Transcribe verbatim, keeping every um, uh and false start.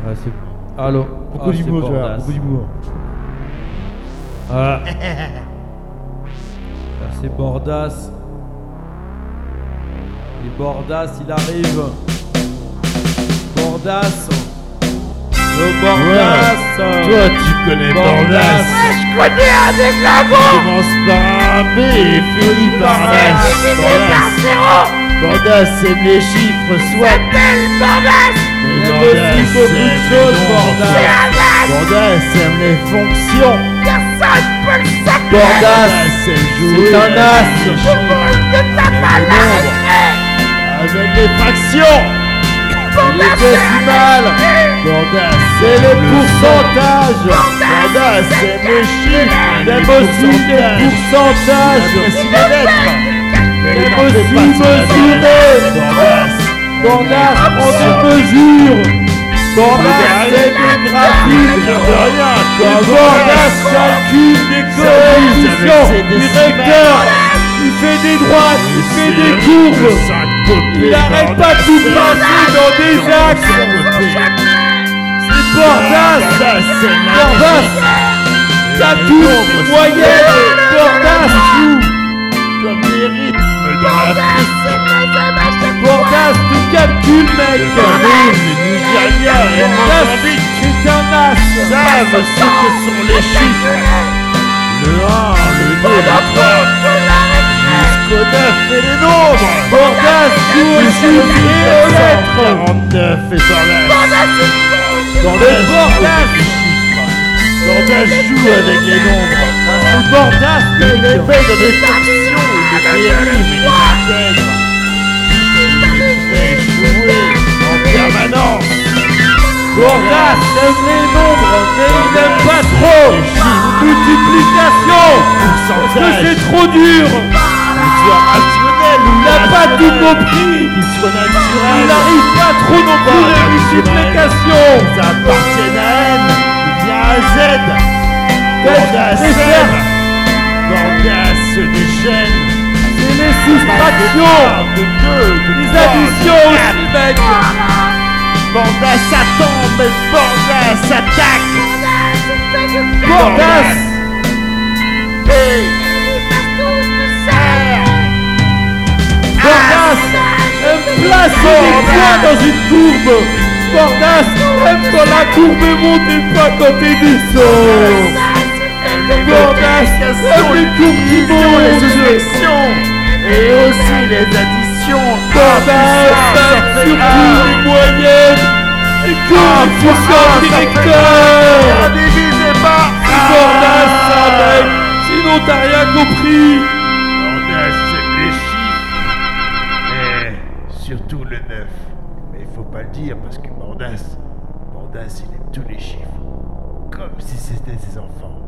Ah, c'est... Allô. Beaucoup Ah, d'humour, c'est tu vois, Bordas. beaucoup d'humour. Voilà. Là, c'est Bordas. Et Bordas, il arrive. Bordas. Le Bordas. Toi, tu connais Bordas. Ouais, je connais un des glagons. Commence par un B et finit par un S. Divisé par zéro. Bordas aime les chiffres, soit. Quel Bordas. Il aime aussi beaucoup de choses, Bordas. C'est un as. Bordas aime les fonctions. Personne peut le savoir. Bordas, aime jouer c'est un avec as. les Tout chiffres, le monde ne t'a pas les l'arrêter. avec les fractions. Les décimales. Bordas C'est les aime le pourcentages. Bordas aime les chiffres. Il aime aussi les pourcentages. Voici les lettres. Il aime aussi mesurer. Bordas. Bordas prend des mesures. Bordas aime les graphiques. De rien. Bordas calcule des coefficients, des vecteurs. Il fait des droites, il fait des courbes. Il n'arrête pas de tout placer dans des axes. C'est Bordas. Bordas calcule des moyennes. Bordas joue Comme les rythmes dans la piste. Bordas te calcule, mec. Le Cameroun, le Nigeria et le Bordas, Mozambique c'est un as. savent ce que sont les chiffres. Le un, le deux, le trois, jusqu'au neuf et les nombres. Bordas joue aux chiffres et aux lettres. quarante-neuf et cent neuf. Le Bordas. Bordas joue avec les nombres. C'est Bordas, Il mec. fait des fonctions, des dérives et des intègres. Il fait jouer en permanence. Bordas aime les nombres, mais il n'aime pas trop. Multiplication. Parce que c'est trop dur. Qu'il soit rationnel ou Il n'a pas tout compris. qu'il soit naturel. Il n'arrive pas trop non plus les multiplications. Ça appartient à N, il vient à Z. Bordas Mais aime. certes, Bordas se déchaîne. c'est les soustractions, De deux, de les trois, additions de quatre. aussi, mec. Bordas attend, mais Bordas attaque. Bordas. Hey. Bordas aime placer des points dans une courbe. Bordas aime quand la courbe monte et pas quand t'es descends. Bordas aime les courbes qui les montent. soustractions et aussi les additions. Bordas aime surtout les moyennes et coefficients directeurs. Divisé par Bordas, ça mec, sinon t'as rien compris. Bordas, c'est les chiffres. Et surtout le neuf. Mais il faut pas le dire parce que Bordas, Bordas, il aime tous les chiffres. Comme si c'était ses enfants.